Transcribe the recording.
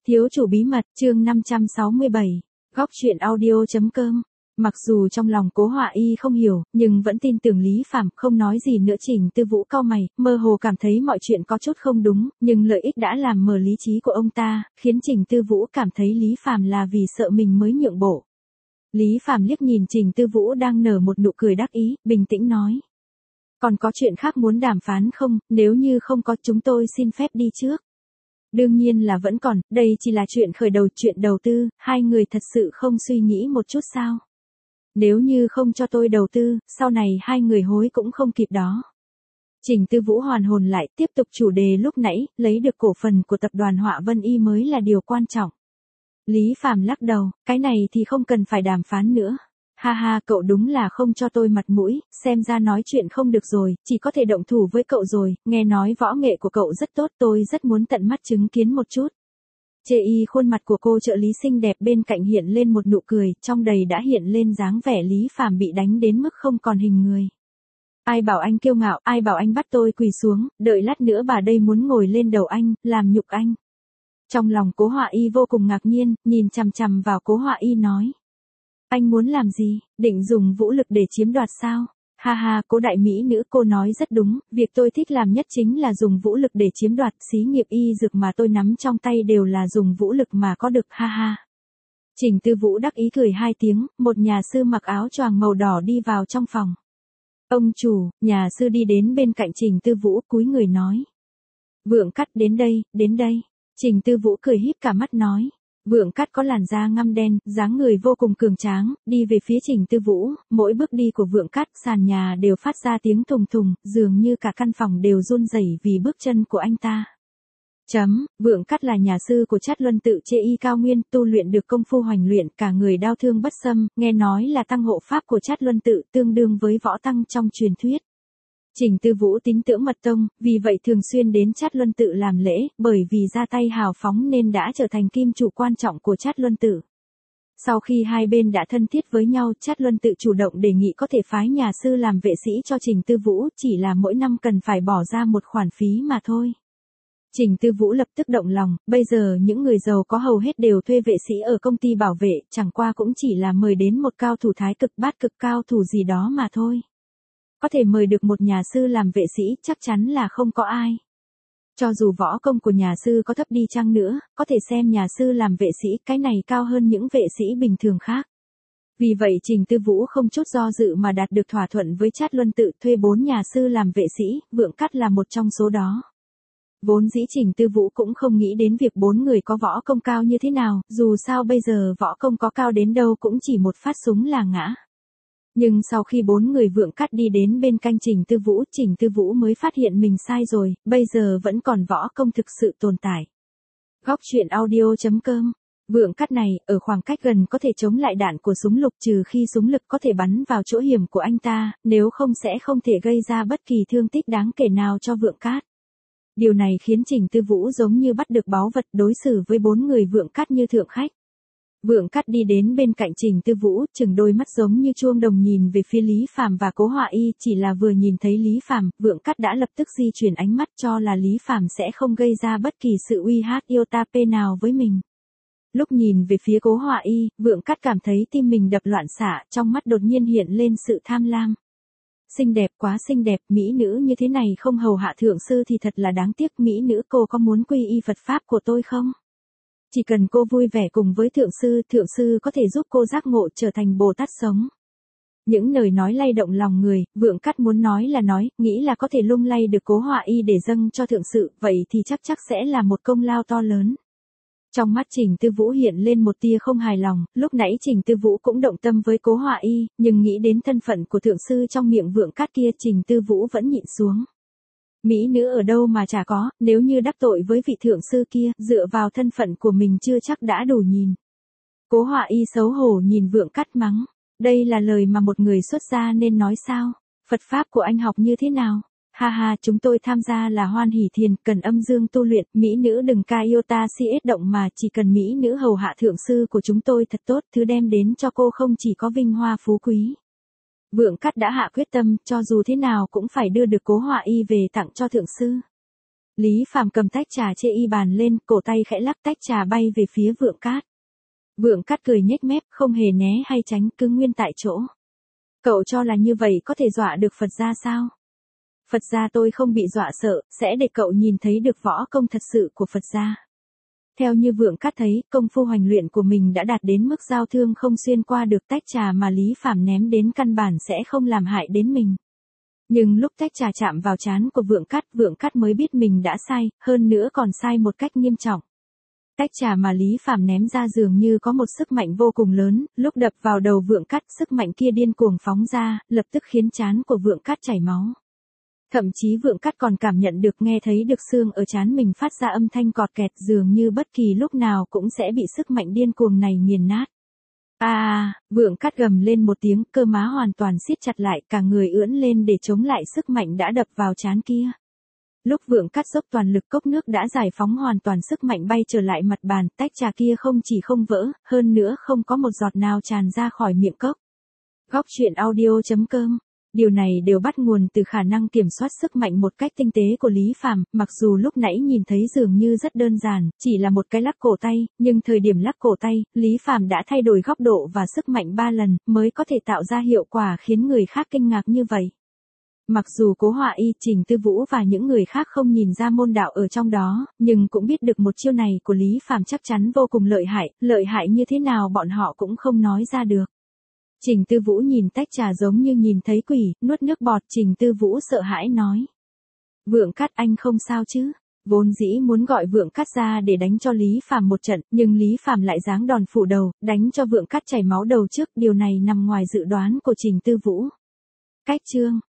Thiếu chủ bí mật, chương 567, góc truyện audio.com. Mặc dù trong lòng Cố Họa Y không hiểu, nhưng vẫn tin tưởng Lý Phàm, không nói gì nữa. Trình Tư Vũ cau mày, mơ hồ cảm thấy mọi chuyện có chút không đúng, nhưng lợi ích đã làm mờ lý trí của ông ta, khiến Trình Tư Vũ cảm thấy Lý Phàm là vì sợ mình mới nhượng bộ. Lý Phàm liếc nhìn Trình Tư Vũ đang nở một nụ cười đắc ý, bình tĩnh nói. Còn có chuyện khác muốn đàm phán không? Nếu như không có, chúng tôi xin phép đi trước. Đương nhiên là vẫn còn, đây chỉ là chuyện khởi đầu, chuyện đầu tư, hai người thật sự không suy nghĩ một chút sao? Nếu như không cho tôi đầu tư, sau này hai người hối cũng không kịp đó. Trình Tư Vũ hoàn hồn lại, tiếp tục chủ đề lúc nãy, lấy được cổ phần của tập đoàn Họa Vân Y mới là điều quan trọng. Lý Phàm lắc đầu, cái này thì không cần phải đàm phán nữa. Ha ha, cậu đúng là không cho tôi mặt mũi, xem ra nói chuyện không được rồi, chỉ có thể động thủ với cậu rồi, nghe nói võ nghệ của cậu rất tốt, tôi rất muốn tận mắt chứng kiến một chút. Chê y khuôn mặt của cô trợ lý xinh đẹp bên cạnh hiện lên một nụ cười, trong đầy đã hiện lên dáng vẻ Lý Phàm bị đánh đến mức không còn hình người. Ai bảo anh kiêu ngạo, ai bảo anh bắt tôi quỳ xuống, đợi lát nữa bà đây muốn ngồi lên đầu anh, làm nhục anh. Trong lòng Cố Họa Y vô cùng ngạc nhiên, nhìn chằm chằm vào Cố Họa Y nói. Anh muốn làm gì, định dùng vũ lực để chiếm đoạt sao? Ha ha, Cố đại mỹ nữ, cô nói rất đúng, việc tôi thích làm nhất chính là dùng vũ lực để chiếm đoạt, xí nghiệp y dược mà tôi nắm trong tay đều là dùng vũ lực mà có được, ha ha. Trình Tư Vũ đắc ý cười hai tiếng, một nhà sư mặc áo choàng màu đỏ đi vào trong phòng. Ông chủ, nhà sư đi đến bên cạnh Trình Tư Vũ cúi người nói. Vượng Cắt đến đây, đến đây. Trình Tư Vũ cười híp cả mắt nói. Vượng Cắt có làn da ngăm đen, dáng người vô cùng cường tráng, đi về phía Trình Tư Vũ, mỗi bước đi của Vượng Cắt, sàn nhà đều phát ra tiếng thùng thùng, dường như cả căn phòng đều run rẩy vì bước chân của anh ta. Vượng Cắt là nhà sư của Trát Luân Tự Chê Y Cao Nguyên, tu luyện được công phu hoành luyện, cả người đao thương bất xâm, nghe nói là tăng hộ pháp của Trát Luân Tự, tương đương với võ tăng trong truyền thuyết. Trình Tư Vũ tín tưởng mật tông, vì vậy thường xuyên đến Trát Luân Tự làm lễ, bởi vì ra tay hào phóng nên đã trở thành kim chủ quan trọng của Trát Luân Tự. Sau khi hai bên đã thân thiết với nhau, Trát Luân Tự chủ động đề nghị có thể phái nhà sư làm vệ sĩ cho Trình Tư Vũ, chỉ là mỗi năm cần phải bỏ ra một khoản phí mà thôi. Trình Tư Vũ lập tức động lòng, bây giờ những người giàu có hầu hết đều thuê vệ sĩ ở công ty bảo vệ, chẳng qua cũng chỉ là mời đến một cao thủ thái cực bát cực cao thủ gì đó mà thôi. Có thể mời được một nhà sư làm vệ sĩ chắc chắn là không có ai. Cho dù võ công của nhà sư có thấp đi chăng nữa, có thể xem nhà sư làm vệ sĩ, cái này cao hơn những vệ sĩ bình thường khác. Vì vậy Trình Tư Vũ không chút do dự mà đạt được thỏa thuận với Trát Luân Tự thuê 4 nhà sư làm vệ sĩ, Vượng Cắt là một trong số đó. Vốn dĩ Trình Tư Vũ cũng không nghĩ đến việc 4 người có võ công cao như thế nào, dù sao bây giờ võ công có cao đến đâu cũng chỉ một phát súng là ngã. Nhưng sau khi 4 người Vượng Cắt đi đến bên cạnh Trình Tư Vũ mới phát hiện mình sai rồi, bây giờ vẫn còn võ công thực sự tồn tại. Góc truyện audio.com. Vượng Cắt này, ở khoảng cách gần có thể chống lại đạn của súng lục, trừ khi súng lực có thể bắn vào chỗ hiểm của anh ta, nếu không sẽ không thể gây ra bất kỳ thương tích đáng kể nào cho Vượng Cắt. Điều này khiến Trình Tư Vũ giống như bắt được báu vật, đối xử với 4 người Vượng Cắt như thượng khách. Vượng Cắt đi đến bên cạnh Trình Tư Vũ, chừng đôi mắt giống như chuông đồng nhìn về phía Lý Phàm và Cố Họa Y, chỉ là vừa nhìn thấy Lý Phàm, Vượng Cắt đã lập tức di chuyển ánh mắt cho là Lý Phàm sẽ không gây ra bất kỳ sự uy hiếp iota nào với mình. Lúc nhìn về phía Cố Họa Y, Vượng Cắt cảm thấy tim mình đập loạn xạ, trong mắt đột nhiên hiện lên sự tham lam. Xinh đẹp, quá xinh đẹp, mỹ nữ như thế này không hầu hạ thượng sư thì thật là đáng tiếc. Mỹ nữ, cô có muốn quy y Phật Pháp của tôi không? Chỉ cần cô vui vẻ cùng với thượng sư có thể giúp cô giác ngộ trở thành Bồ Tát sống. Những lời nói lay động lòng người, Vượng Cắt muốn nói là nói, nghĩ là có thể lung lay được Cố Họa Y để dâng cho thượng sự, vậy thì chắc sẽ là một công lao to lớn. Trong mắt Trình Tư Vũ hiện lên một tia không hài lòng, lúc nãy Trình Tư Vũ cũng động tâm với Cố Họa Y, nhưng nghĩ đến thân phận của thượng sư trong miệng Vượng Cắt kia, Trình Tư Vũ vẫn nhịn xuống. Mỹ nữ ở đâu mà chả có, nếu như đắc tội với vị thượng sư kia, dựa vào thân phận của mình chưa chắc đã đủ nhìn. Cố Họa Y xấu hổ nhìn Vượng Cắt mắng, đây là lời mà một người xuất gia nên nói sao? Phật Pháp của anh học như thế nào? Ha ha, chúng tôi tham gia là Hoan Hỷ Thiền, cần âm dương tu luyện, mỹ nữ đừng ca iota si ết động mà, chỉ cần mỹ nữ hầu hạ thượng sư của chúng tôi thật tốt, thứ đem đến cho cô không chỉ có vinh hoa phú quý. Vượng Cắt đã hạ quyết tâm, cho dù thế nào cũng phải đưa được Cố Họa Y về tặng cho thượng sư. Lý Phàm cầm tách trà chê y bàn lên, cổ tay khẽ lắc tách trà bay về phía Vượng Cát. Vượng Cát cười nhếch mép, không hề né hay tránh, cứ nguyên tại chỗ. Cậu cho là như vậy có thể dọa được Phật gia sao? Phật gia tôi không bị dọa sợ, sẽ để cậu nhìn thấy được võ công thật sự của Phật gia. Theo như Vượng Cát thấy, công phu hoành luyện của mình đã đạt đến mức giao thương không xuyên qua được tách trà mà Lý Phàm ném đến căn bản sẽ không làm hại đến mình. Nhưng lúc tách trà chạm vào trán của Vượng Cát mới biết mình đã sai, hơn nữa còn sai một cách nghiêm trọng. Tách trà mà Lý Phàm ném ra dường như có một sức mạnh vô cùng lớn, lúc đập vào đầu Vượng Cát, sức mạnh kia điên cuồng phóng ra, lập tức khiến trán của Vượng Cát chảy máu. Thậm chí Vượng Cát còn cảm nhận được nghe thấy được xương ở trán mình phát ra âm thanh cọt kẹt, dường như bất kỳ lúc nào cũng sẽ bị sức mạnh điên cuồng này nghiền nát. Vượng Cát gầm lên một tiếng, cơ má hoàn toàn siết chặt lại, cả người ưỡn lên để chống lại sức mạnh đã đập vào trán kia. Lúc Vượng Cát dốc toàn lực, cốc nước đã giải phóng hoàn toàn, sức mạnh bay trở lại mặt bàn, tách trà kia không chỉ không vỡ, hơn nữa không có một giọt nào tràn ra khỏi miệng cốc. Góc truyện audio.com. Điều này đều bắt nguồn từ khả năng kiểm soát sức mạnh một cách tinh tế của Lý Phàm, mặc dù lúc nãy nhìn thấy dường như rất đơn giản, chỉ là một cái lắc cổ tay, nhưng thời điểm lắc cổ tay, Lý Phàm đã thay đổi góc độ và sức mạnh 3 lần, mới có thể tạo ra hiệu quả khiến người khác kinh ngạc như vậy. Mặc dù Cố Họa Y, Trình Tư Vũ và những người khác không nhìn ra môn đạo ở trong đó, nhưng cũng biết được một chiêu này của Lý Phàm chắc chắn vô cùng lợi hại như thế nào bọn họ cũng không nói ra được. Trình Tư Vũ nhìn tách trà giống như nhìn thấy quỷ, nuốt nước bọt. Trình Tư Vũ sợ hãi nói. Vượng Cát, anh không sao chứ? Vốn dĩ muốn gọi Vượng Cát ra để đánh cho Lý Phàm một trận, nhưng Lý Phàm lại giáng đòn phủ đầu, đánh cho Vượng Cát chảy máu đầu trước, điều này nằm ngoài dự đoán của Trình Tư Vũ. Cách chương